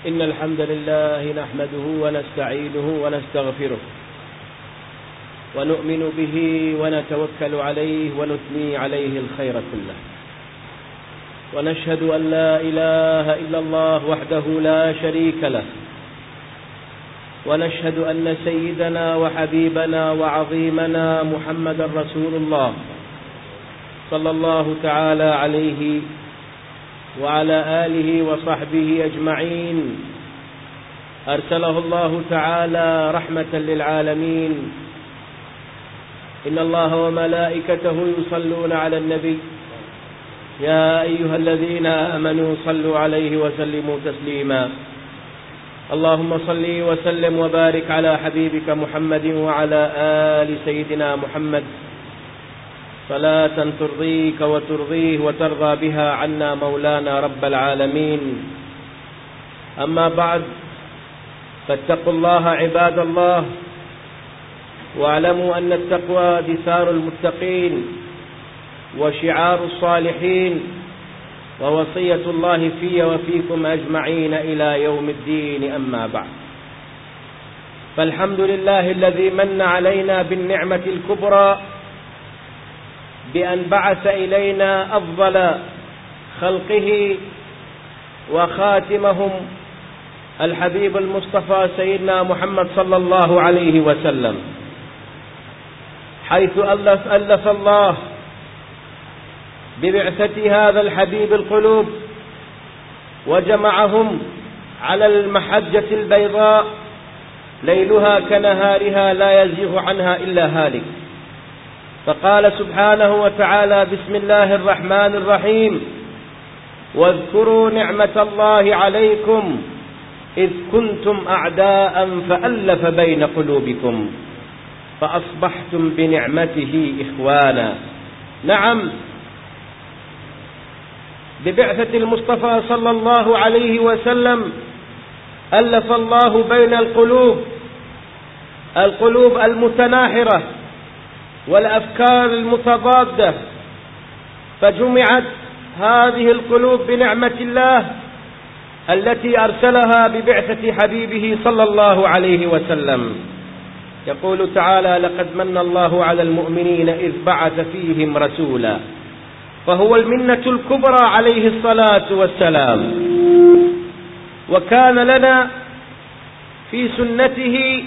إن الحمد لله نحمده ونستعينه ونستغفره ونؤمن به ونتوكل عليه ونثني عليه الخير كله، ونشهد أن لا إله إلا الله وحده لا شريك له، ونشهد أن سيدنا وحبيبنا وعظيمنا محمدا رسول الله صلى الله تعالى عليه وعلى آله وصحبه أجمعين، أرسله الله تعالى رحمة للعالمين. إن الله وملائكته يصلون على النبي يا أيها الذين آمنوا صلوا عليه وسلموا تسليما. اللهم صل وسلم وبارك على حبيبك محمد وعلى آل سيدنا محمد صلاة ترضيك وترضيه وترضى بها عنا مولانا رب العالمين. أما بعد، فاتقوا الله عباد الله، واعلموا أن التقوى دثار المتقين وشعار الصالحين، ووصية الله في وفيكم أجمعين إلى يوم الدين. أما بعد، فالحمد لله الذي من علينا بالنعمة الكبرى بأن بعث إلينا أفضل خلقه وخاتمهم الحبيب المصطفى سيدنا محمد صلى الله عليه وسلم، حيث ألف الله ببعثة هذا الحبيب القلوب وجمعهم على المحجة البيضاء ليلها كنهارها لا يزيغ عنها إلا هالك. فقال سبحانه وتعالى: بسم الله الرحمن الرحيم: واذكروا نعمة الله عليكم إذ كنتم أعداء فألف بين قلوبكم فأصبحتم بنعمته إخوانا. نعم، ببعثة المصطفى صلى الله عليه وسلم ألف الله بين القلوب المتناحرة والأفكار المتضادة، فجمعت هذه القلوب بنعمة الله التي أرسلها ببعثة حبيبه صلى الله عليه وسلم. يقول تعالى: لقد من الله على المؤمنين إذ بعث فيهم رسولا، فهو المنة الكبرى عليه الصلاة والسلام. وكان لنا في سنته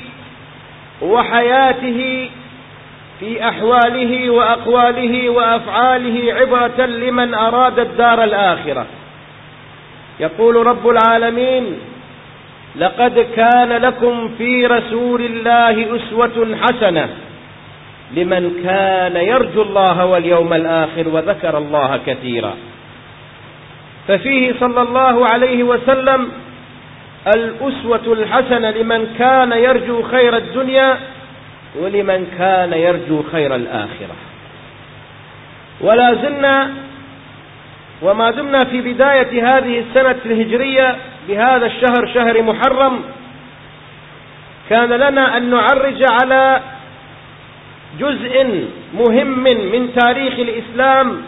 وحياته في أحواله وأقواله وأفعاله عبرة لمن أراد الدار الآخرة. يقول رب العالمين: لقد كان لكم في رسول الله أسوة حسنة لمن كان يرجو الله واليوم الآخر وذكر الله كثيرا. ففيه صلى الله عليه وسلم الأسوة الحسنة لمن كان يرجو خير الدنيا ولمن كان يرجو خير الآخرة. ولا زلنا وما دمنا في بداية هذه السنة الهجرية بهذا الشهر، شهر محرم، كان لنا أن نعرج على جزء مهم من تاريخ الإسلام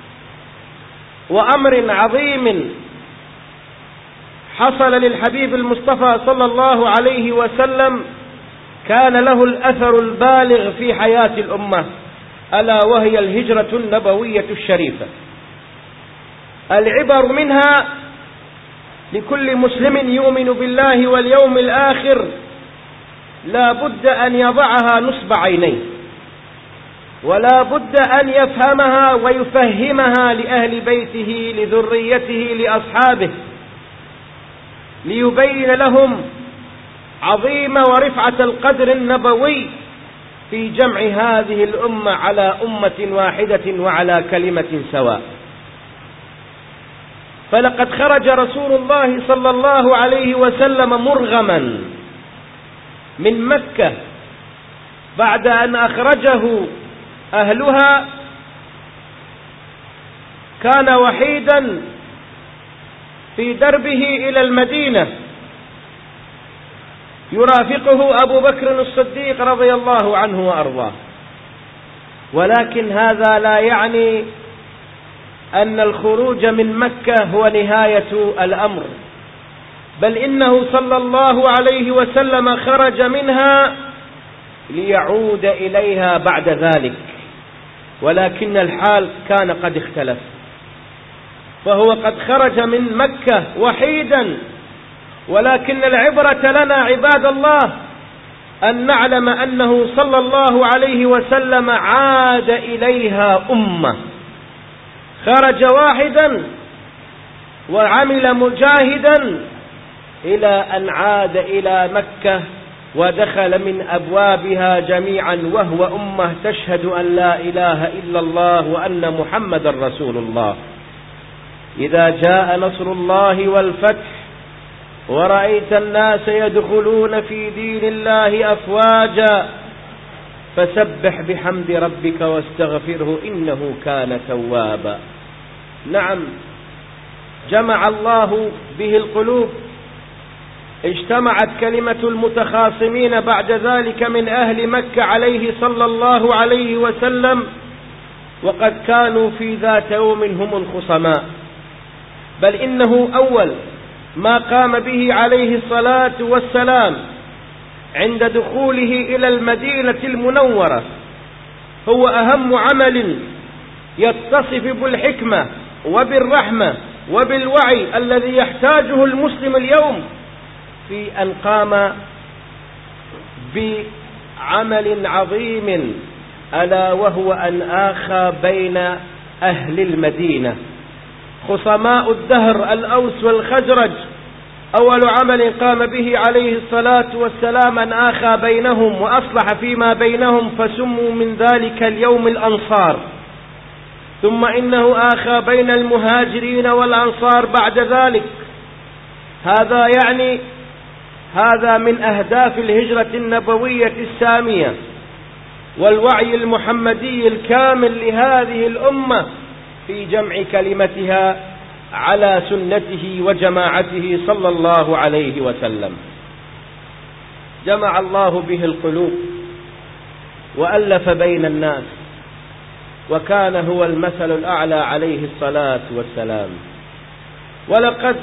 وأمر عظيم حصل للحبيب المصطفى صلى الله عليه وسلم كان له الأثر البالغ في حياة الأمة، ألا وهي الهجرة النبوية الشريفة. العبر منها لكل مسلم يؤمن بالله واليوم الآخر لا بد أن يضعها نصب عينيه، ولا بد أن يفهمها ويفهمها لأهل بيته، لذريته، لأصحابه، ليبين لهم عظيم ورفعة القدر النبوي في جمع هذه الأمة على أمة واحدة وعلى كلمة سواء. فلقد خرج رسول الله صلى الله عليه وسلم مرغما من مكة بعد أن أخرجه أهلها، كان وحيدا في دربه إلى المدينة، يرافقه أبو بكر الصديق رضي الله عنه وأرضاه. ولكن هذا لا يعني أن الخروج من مكة هو نهاية الأمر، بل إنه صلى الله عليه وسلم خرج منها ليعود إليها بعد ذلك، ولكن الحال كان قد اختلف، فهو قد خرج من مكة وحيدا، ولكن العبرة لنا عباد الله أن نعلم أنه صلى الله عليه وسلم عاد إليها أمة، خرج واحدا وعمل مجاهدا إلى أن عاد إلى مكة ودخل من أبوابها جميعا، وهو أمة تشهد أن لا إله إلا الله وأن محمد رسول الله. إذا جاء نصر الله والفتح ورأيت الناس يدخلون في دين الله أفواجا فسبح بحمد ربك واستغفره إنه كان توابا. نعم، جمع الله به القلوب، اجتمعت كلمة المتخاصمين بعد ذلك من أهل مكة عليه صلى الله عليه وسلم، وقد كانوا في ذات يوم هم الخصماء، بل إنه أول ما قام به عليه الصلاة والسلام عند دخوله إلى المدينة المنورة هو أهم عمل يتصف بالحكمة وبالرحمة وبالوعي الذي يحتاجه المسلم اليوم، في أن قام بعمل عظيم، ألا وهو أن آخى بين أهل المدينة خصماء الدهر الأوس والخزرج. أول عمل قام به عليه الصلاة والسلام أن آخى بينهم وأصلح فيما بينهم، فسموا من ذلك اليوم الأنصار. ثم إنه آخى بين المهاجرين والأنصار بعد ذلك. هذا يعني هذا من أهداف الهجرة النبوية السامية والوعي المحمدي الكامل لهذه الأمة في جمع كلمتها على سنته وجماعته صلى الله عليه وسلم. جمع الله به القلوب وألف بين الناس، وكان هو المثل الأعلى عليه الصلاة والسلام. ولقد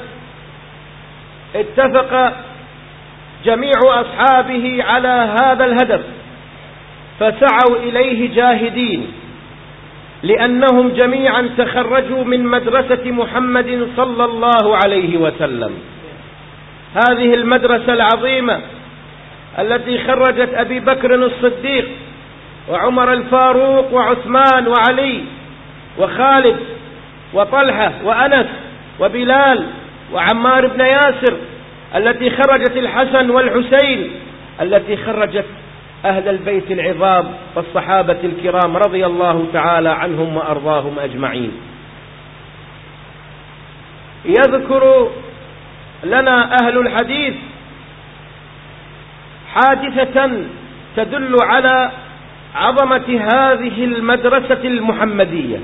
اتفق جميع أصحابه على هذا الهدف فسعوا إليه جاهدين، لأنهم جميعا تخرجوا من مدرسة محمد صلى الله عليه وسلم، هذه المدرسة العظيمة التي خرجت أبي بكر الصديق وعمر الفاروق وعثمان وعلي وخالد وطلحة وأنس وبلال وعمار بن ياسر، التي خرجت الحسن والحسين، التي خرجت أهل البيت العظام والصحابة الكرام رضي الله تعالى عنهم وأرضاهم أجمعين. يذكر لنا أهل الحديث حادثة تدل على عظمة هذه المدرسة المحمدية،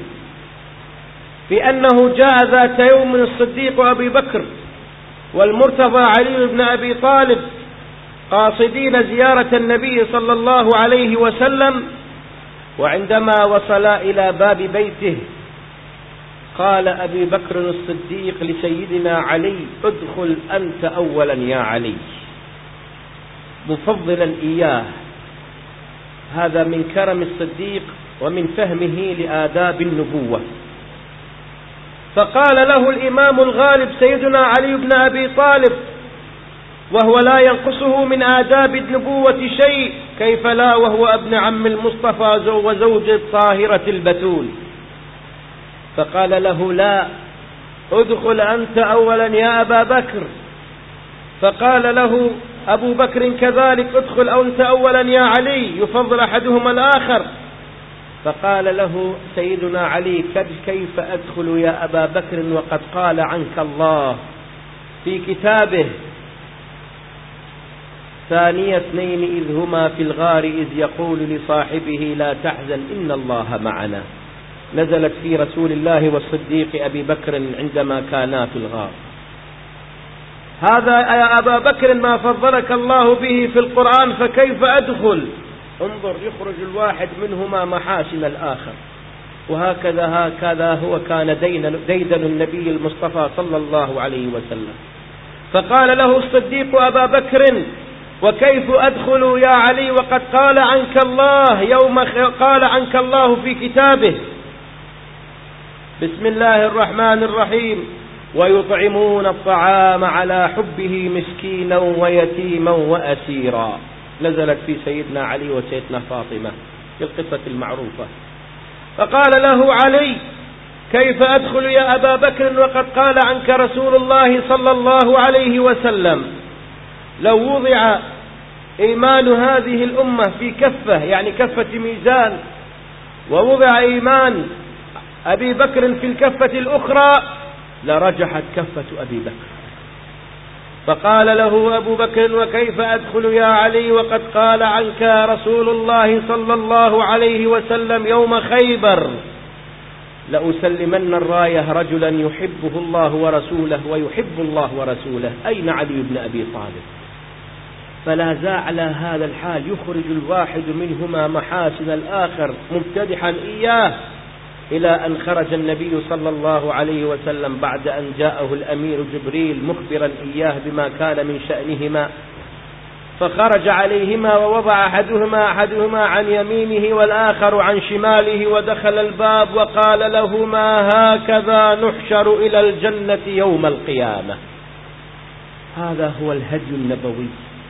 بأنه جاء ذات يوم الصديق أبي بكر والمرتضى علي بن أبي طالب قاصدين زيارة النبي صلى الله عليه وسلم، وعندما وصلا إلى باب بيته قال أبي بكر الصديق لسيدنا علي: ادخل أنت أولا يا علي، مفضلا إياه. هذا من كرم الصديق ومن فهمه لآداب النبوة. فقال له الإمام الغالب سيدنا علي بن أبي طالب، وهو لا ينقصه من آداب النبوة شيء، كيف لا وهو ابن عم المصطفى وزوج الطاهرة البتول. فقال له: لا، ادخل أنت أولا يا أبا بكر. فقال له أبو بكر كذلك: ادخل أنت أولا يا علي، يفضل أحدهما الآخر. فقال له سيدنا علي: كيف أدخل يا أبا بكر وقد قال عنك الله في كتابه: ثاني اثنين إذ هما في الغار إذ يقول لصاحبه لا تحزن إن الله معنا، نزلت في رسول الله والصديق أبي بكر عندما كانا في الغار. هذا يا أبا بكر ما فضلك الله به في القرآن، فكيف أدخل؟ انظر، يخرج الواحد منهما محاسن الآخر. وهكذا هو كان ديدن النبي المصطفى صلى الله عليه وسلم. فقال له الصديق أبا بكر: وكيف أدخل يا علي وقد قال عنك الله في كتابه بسم الله الرحمن الرحيم: ويطعمون الطعام على حبه مسكينا ويتيما وأسيرا. نزلت في سيدنا علي وسيدنا فاطمة في القصة المعروفة. فقال له علي: كيف أدخل يا أبا بكر وقد قال عنك رسول الله صلى الله عليه وسلم: لو وضع إيمان هذه الأمة في كفة، يعني كفة ميزان، ووضع إيمان أبي بكر في الكفة الأخرى لرجحت كفة أبي بكر. فقال له أبو بكر: وكيف أدخل يا علي وقد قال عنك رسول الله صلى الله عليه وسلم يوم خيبر: لأسلمن الراية رجلا يحبه الله ورسوله ويحب الله ورسوله. أين علي بن أبي طالب؟ فلا زال هذا الحال يخرج الواحد منهما محاسن الآخر ممتدحا إياه، إلى أن خرج النبي صلى الله عليه وسلم بعد أن جاءه الأمير جبريل مخبرا إياه بما كان من شأنهما، فخرج عليهما ووضع أحدهما عن يمينه والآخر عن شماله، ودخل الباب وقال لهما: هكذا نحشر إلى الجنة يوم القيامة. هذا هو الهدي النبوي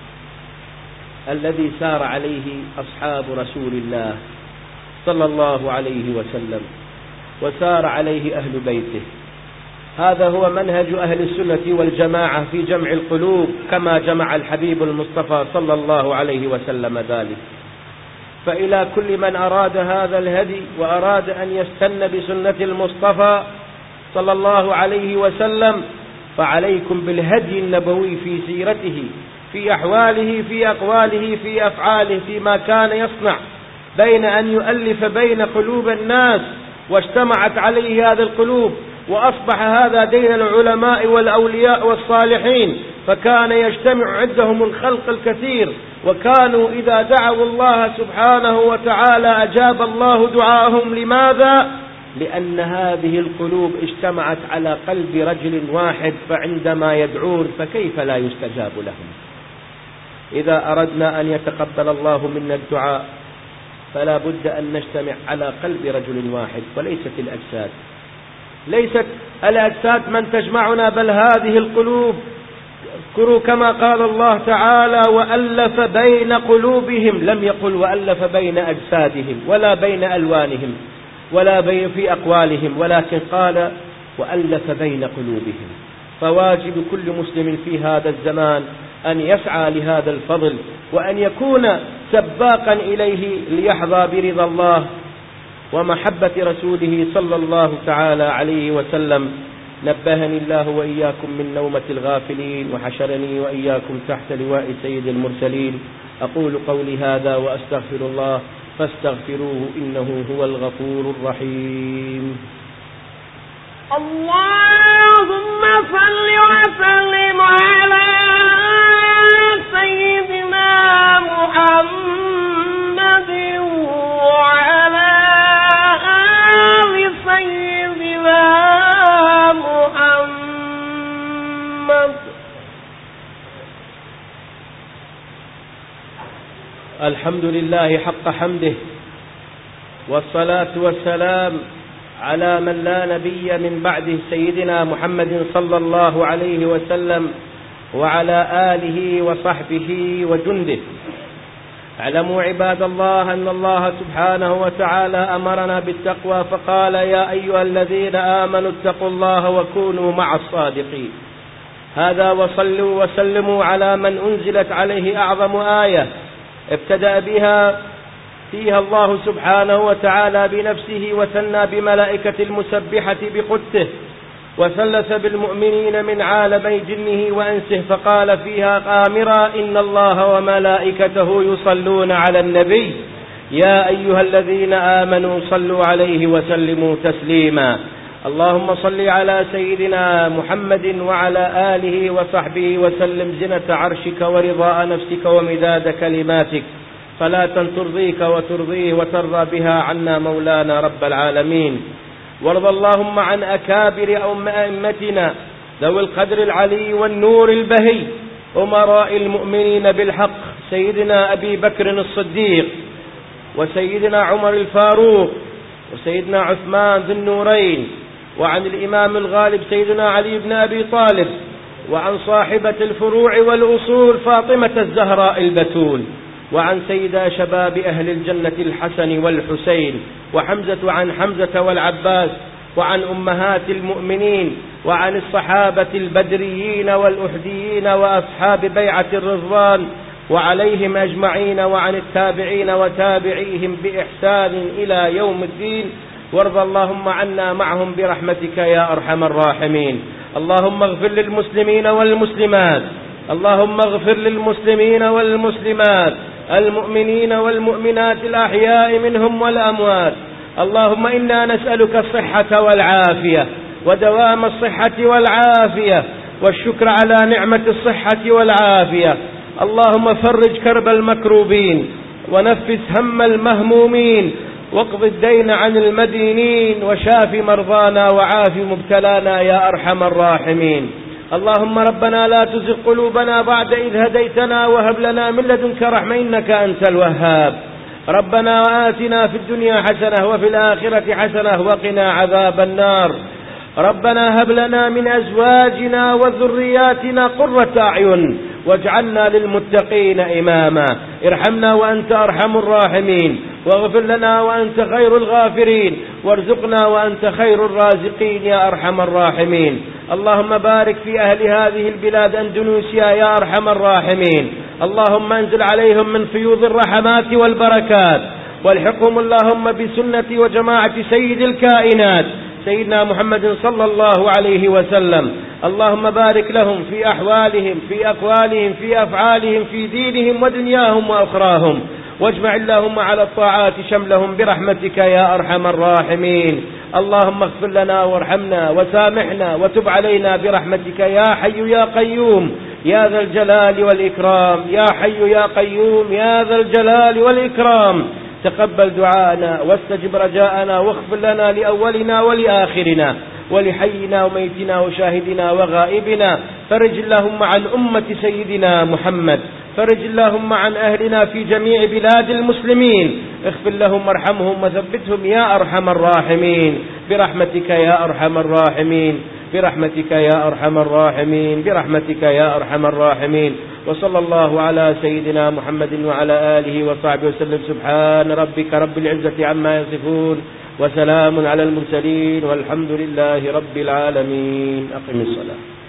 الذي سار عليه أصحاب رسول الله صلى الله عليه وسلم، وسار عليه أهل بيته. هذا هو منهج أهل السنة والجماعة في جمع القلوب، كما جمع الحبيب المصطفى صلى الله عليه وسلم ذلك. فإلى كل من أراد هذا الهدي وأراد أن يستن بسنة المصطفى صلى الله عليه وسلم، فعليكم بالهدي النبوي في سيرته، في أحواله، في أقواله، في أفعاله، فيما كان يصنع، بين أن يؤلف بين قلوب الناس واجتمعت عليه هذه القلوب، وأصبح هذا دين العلماء والأولياء والصالحين، فكان يجتمع عندهم الخلق الكثير، وكانوا إذا دعوا الله سبحانه وتعالى أجاب الله دعاءهم. لماذا؟ لأن هذه القلوب اجتمعت على قلب رجل واحد، فعندما يدعون فكيف لا يستجاب لهم؟ إذا أردنا أن يتقبل الله منا الدعاء فلا بد أن نجتمع على قلب رجل واحد، وليست الأجساد، ليست الأجساد من تجمعنا، بل هذه القلوب. اذكروا كما قال الله تعالى: وألف بين قلوبهم، لم يقل وألف بين أجسادهم ولا بين ألوانهم ولا بين في أقوالهم، ولكن قال وألف بين قلوبهم. فواجب كل مسلم في هذا الزمان أن يسعى لهذا الفضل، وأن يكون سباقا إليه ليحظى برضا الله ومحبة رسوله صلى الله تعالى عليه وسلم. نبهني الله وإياكم من نومة الغافلين، وحشرني وإياكم تحت لواء سيد المرسلين. أقول قولي هذا وأستغفر الله، فاستغفروه إنه هو الغفور الرحيم. اللهم صل وسلم على سيدنا محمد وعلى آل سيدنا محمد. الحمد لله حق حمده، والصلاة والسلام على من لا نبي من بعده سيدنا محمد صلى الله عليه وسلم، وعلى آله وصحبه وجنده. اعلموا عباد الله أن الله سبحانه وتعالى أمرنا بالتقوى، فقال: يا أيها الذين آمنوا اتقوا الله وكونوا مع الصادقين. هذا وصلوا وسلموا على من أنزلت عليه أعظم آية ابتدأ بها فيها الله سبحانه وتعالى بنفسه، وثنى بملائكة المسبحة بقدسه، وثلث بالمؤمنين من عالمي جنه وأنسه، فقال فيها آمرا: إن الله وملائكته يصلون على النبي يا أيها الذين آمنوا صلوا عليه وسلموا تسليما. اللهم صل على سيدنا محمد وعلى آله وصحبه وسلم زنة عرشك ورضاء نفسك ومداد كلماتك، صلاة ترضيك وترضيه وترضى بها عنا مولانا رب العالمين. وارض اللهم عن أكابر أئمتنا ذوي القدر العلي والنور البهي أمراء المؤمنين بالحق سيدنا أبي بكر الصديق وسيدنا عمر الفاروق وسيدنا عثمان ذو النورين، وعن الإمام الغالب سيدنا علي بن أبي طالب، وعن صاحبة الفروع والأصول فاطمة الزهراء البتول، وعن سيدا شباب أهل الجنة الحسن والحسين وحمزة، عن حمزة والعباس، وعن أمهات المؤمنين، وعن الصحابة البدريين والأحديين وأصحاب بيعة الرضوان وعليهم أجمعين، وعن التابعين وتابعيهم بإحسان إلى يوم الدين، وارض اللهم عنا معهم برحمتك يا أرحم الراحمين. اللهم اغفر للمسلمين والمسلمات، اللهم اغفر للمسلمين والمسلمات المؤمنين والمؤمنات الأحياء منهم والأموات. اللهم إنا نسألك الصحة والعافية ودوام الصحة والعافية والشكر على نعمة الصحة والعافية. اللهم فرج كرب المكروبين ونفس هم المهمومين واقض الدين عن المدينين وشاف مرضانا وعاف مبتلانا يا أرحم الراحمين. اللهم ربنا لا تزغ قلوبنا بعد إذ هديتنا وهب لنا من لدنك رحمة إنك أنت الوهاب. ربنا آتنا في الدنيا حسنة وفي الآخرة حسنة وقنا عذاب النار. ربنا هب لنا من أزواجنا وذرياتنا قرة أعين واجعلنا للمتقين إماما. ارحمنا وأنت أرحم الراحمين، واغفر لنا وأنت خير الغافرين، وارزقنا وأنت خير الرازقين يا أرحم الراحمين. اللهم بارك في أهل هذه البلاد أندونيسيا يا أرحم الراحمين. اللهم انزل عليهم من فيوض الرحمات والبركات، والحقهم اللهم بسنة وجماعة سيد الكائنات سيدنا محمد صلى الله عليه وسلم. اللهم بارك لهم في أحوالهم، في أقوالهم، في أفعالهم، في دينهم ودنياهم وأخراهم، واجمع اللهم على الطاعات شملهم برحمتك يا أرحم الراحمين. اللهم اغفر لنا وارحمنا وسامحنا وتب علينا برحمتك يا حي يا قيوم يا ذا الجلال والإكرام. يا حي يا قيوم يا ذا الجلال والإكرام. تقبل دعاءنا واستجب رجاءنا واغفر لنا لأولنا ولآخرنا ولحينا وميتنا وشاهدنا وغائبنا. فرج اللهم عن أمة سيدنا محمد، فرج اللهم عن أهلنا في جميع بلاد المسلمين، اغفر لهم وارحمهم وثبتهم يا أرحم الراحمين برحمتك يا أرحم الراحمين، برحمتك يا أرحم الراحمين، برحمتك يا أرحم الراحمين. وصلى الله على سيدنا محمد وعلى آله وصحبه وسلم. سبحان ربك رب العزة عما يصفون وسلام على المرسلين والحمد لله رب العالمين. أقم الصلاة.